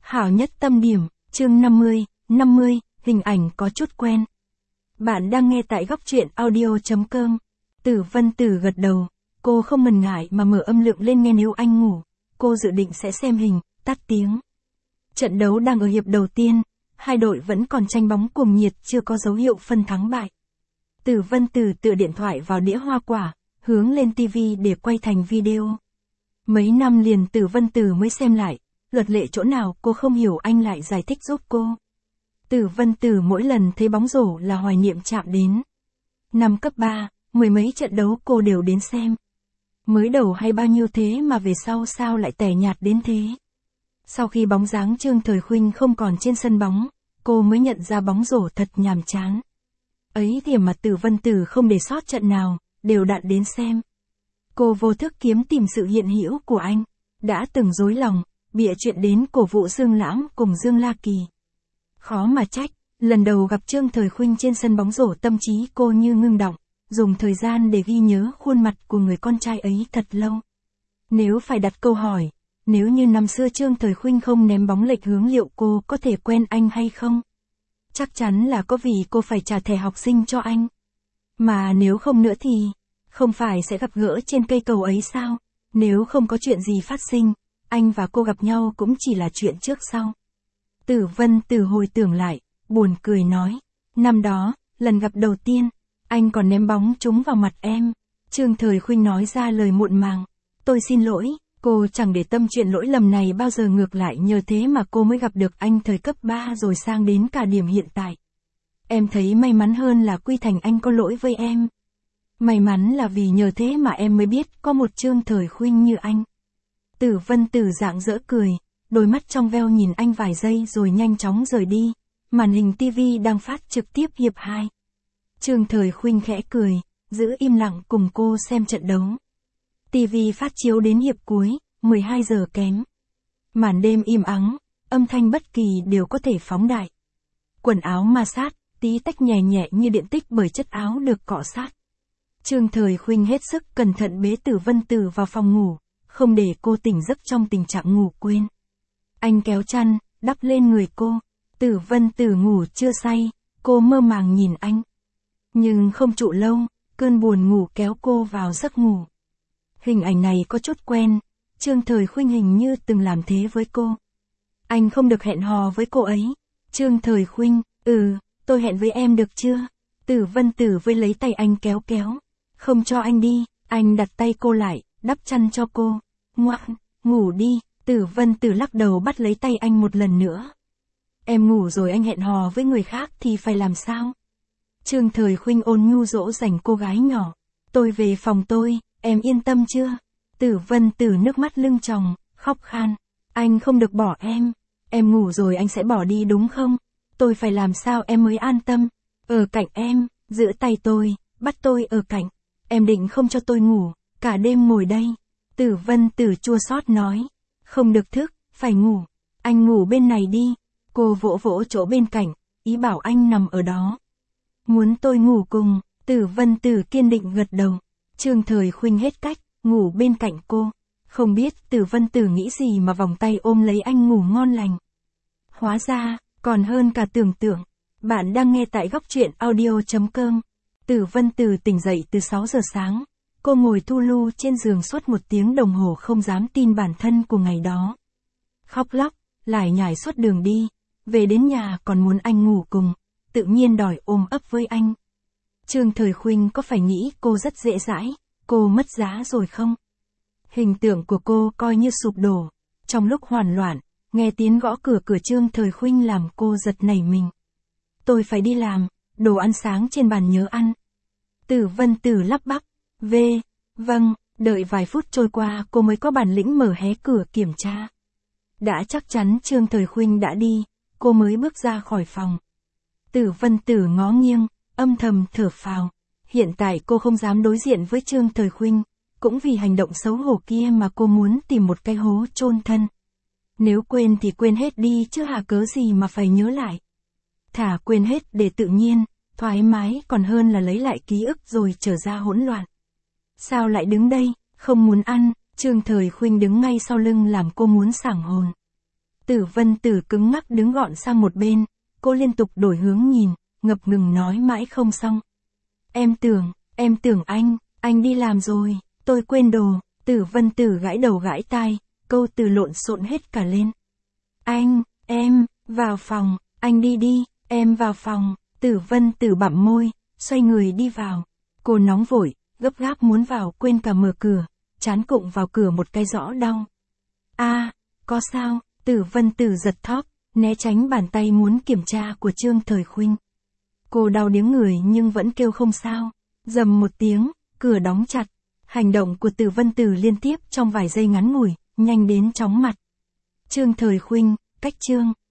Hảo nhất tâm điểm, chương 50, hình ảnh có chút quen. Bạn đang nghe tại góc truyện audio.com. Tử Vân Tử gật đầu, cô không ngần ngại mà mở âm lượng lên nghe nếu anh ngủ. Cô dự định sẽ xem hình, tắt tiếng. Trận đấu đang ở hiệp đầu tiên, hai đội vẫn còn tranh bóng cuồng nhiệt chưa có dấu hiệu phân thắng bại. Tử Vân Tử tựa điện thoại vào đĩa hoa quả, hướng lên TV để quay thành video. Mấy năm liền Tử Vân Tử mới xem lại, luật lệ chỗ nào cô không hiểu anh lại giải thích giúp cô. Tử Vân Tử mỗi lần thấy bóng rổ là hoài niệm chạm đến. Năm cấp 3, mười mấy trận đấu cô đều đến xem. Mới đầu hay bao nhiêu thế mà về sau sao lại tẻ nhạt đến thế. Sau khi bóng dáng Trương Thời Khuynh không còn trên sân bóng, cô mới nhận ra bóng rổ thật nhàm chán. Ấy thì mà Tử Vân Tử không để sót trận nào, đều đặn đến xem. Cô vô thức kiếm tìm sự hiện hữu của anh, đã từng dối lòng, bịa chuyện đến cổ vũ Dương Lãm cùng Dương La Kỳ. Khó mà trách, lần đầu gặp Trương Thời Khuynh trên sân bóng rổ tâm trí cô như ngưng đọng, dùng thời gian để ghi nhớ khuôn mặt của người con trai ấy thật lâu. Nếu phải đặt câu hỏi, nếu như năm xưa Trương Thời Khuynh không ném bóng lệch hướng liệu cô có thể quen anh hay không? Chắc chắn là có vì cô phải trả thẻ học sinh cho anh. Mà nếu không nữa thì, không phải sẽ gặp gỡ trên cây cầu ấy sao? Nếu không có chuyện gì phát sinh, anh và cô gặp nhau cũng chỉ là chuyện trước sau. Tử Vân Tử hồi tưởng lại, buồn cười nói. Năm đó, lần gặp đầu tiên, anh còn ném bóng trúng vào mặt em. Trương Thời Khuynh nói ra lời muộn màng. Tôi xin lỗi, cô chẳng để tâm chuyện lỗi lầm này bao giờ, ngược lại nhờ thế mà cô mới gặp được anh thời cấp 3 rồi sang đến cả điểm hiện tại. Em thấy may mắn hơn là Quy Thành anh có lỗi với em. May mắn là vì nhờ thế mà em mới biết có một Trương Thời Khuynh như anh. Tử Vân Tử rạng rỡ cười, đôi mắt trong veo nhìn anh vài giây rồi nhanh chóng rời đi. Màn hình TV đang phát trực tiếp hiệp 2. Trương Thời Khuynh khẽ cười, giữ im lặng cùng cô xem trận đấu. TV phát chiếu đến hiệp cuối, 12 giờ kém. Màn đêm im ắng, âm thanh bất kỳ đều có thể phóng đại. Quần áo ma sát, tí tách nhẹ nhẹ như điện tích bởi chất áo được cọ sát. Trương Thời Khuynh hết sức cẩn thận bế Tử Vân Tử vào phòng ngủ, không để cô tỉnh giấc trong tình trạng ngủ quên. Anh kéo chăn, đắp lên người cô. Tử Vân Tử ngủ chưa say, cô mơ màng nhìn anh. Nhưng không trụ lâu, cơn buồn ngủ kéo cô vào giấc ngủ. Hình ảnh này có chút quen, Trương Thời Khuynh hình như từng làm thế với cô. Anh không được hẹn hò với cô ấy. Trương Thời Khuynh, tôi hẹn với em được chưa? Tử Vân Tử với lấy tay anh kéo kéo. Không cho anh đi, anh đặt tay cô lại, đắp chăn cho cô. Ngoan, ngủ đi. Tử Vân Tử lắc đầu bắt lấy tay anh một lần nữa. Em ngủ rồi anh hẹn hò với người khác thì phải làm sao? Trương Thời Khuynh ôn nhu dỗ dành cô gái nhỏ. Tôi về phòng tôi, em yên tâm chưa? Tử Vân Tử nước mắt lưng tròng, khóc khan. Anh không được bỏ em ngủ rồi anh sẽ bỏ đi đúng không? Tôi phải làm sao em mới an tâm? Ở cạnh em, giữ tay tôi, bắt tôi ở cạnh. Em định không cho tôi ngủ, cả đêm ngồi đây. Tử Vân Tử chua xót nói. Không được thức, phải ngủ. Anh ngủ bên này đi. Cô vỗ vỗ chỗ bên cạnh, ý bảo anh nằm ở đó. Muốn tôi ngủ cùng, Tử Vân Tử kiên định gật đầu. Trương Thời Khuynh hết cách, ngủ bên cạnh cô. Không biết Tử Vân Tử nghĩ gì mà vòng tay ôm lấy anh ngủ ngon lành. Hóa ra, còn hơn cả tưởng tượng. Bạn đang nghe tại góc truyện audio.com. Tử Vân Tử tỉnh dậy từ 6 giờ sáng. Cô ngồi thu lu trên giường suốt 1 tiếng đồng hồ không dám tin bản thân của ngày đó. Khóc lóc, lải nhải suốt đường đi. Về đến nhà còn muốn anh ngủ cùng, tự nhiên đòi ôm ấp với anh. Trương Thời Khuynh có phải nghĩ cô rất dễ dãi, cô mất giá rồi không? Hình tượng của cô coi như sụp đổ. Trong lúc hoảng loạn, nghe tiếng gõ cửa Trương Thời Khuynh làm cô giật nảy mình. Tôi phải đi làm, đồ ăn sáng trên bàn nhớ ăn. Tử Vân Tử lắp bắp. Vâng, đợi vài phút trôi qua cô mới có bản lĩnh mở hé cửa kiểm tra. Đã chắc chắn Trương Thời Khuynh đã đi, cô mới bước ra khỏi phòng. Tử Vân Tử ngó nghiêng, âm thầm thở phào. Hiện tại cô không dám đối diện với Trương Thời Khuynh, cũng vì hành động xấu hổ kia mà cô muốn tìm một cái hố chôn thân. Nếu quên thì quên hết đi chứ hà cớ gì mà phải nhớ lại. Thả quên hết để tự nhiên, thoải mái còn hơn là lấy lại ký ức rồi trở ra hỗn loạn. Sao lại đứng đây, không muốn ăn? Trương Thời Khuynh đứng ngay sau lưng làm cô muốn sảng hồn. Tử Vân Tử cứng ngắc đứng gọn sang một bên, cô liên tục đổi hướng nhìn, ngập ngừng nói mãi không xong. Em tưởng anh đi làm rồi, tôi quên đồ. Tử Vân Tử gãi đầu gãi tai, câu từ lộn xộn hết cả lên. Em, vào phòng, anh đi, em vào phòng. Tử Vân Tử bặm môi, xoay người đi vào. Cô nóng vội, gấp gáp muốn vào quên cả mở cửa, trán cụng vào cửa một cái rõ đau. Có sao? Tử Vân Tử giật thóp, né tránh bàn tay muốn kiểm tra của Trương Thời Khuynh. Cô đau điếng người nhưng vẫn kêu không sao. Rầm một tiếng, cửa đóng chặt. Hành động của Tử Vân Tử liên tiếp trong vài giây ngắn ngủi, nhanh đến chóng mặt. Trương Thời Khuynh, cách Trương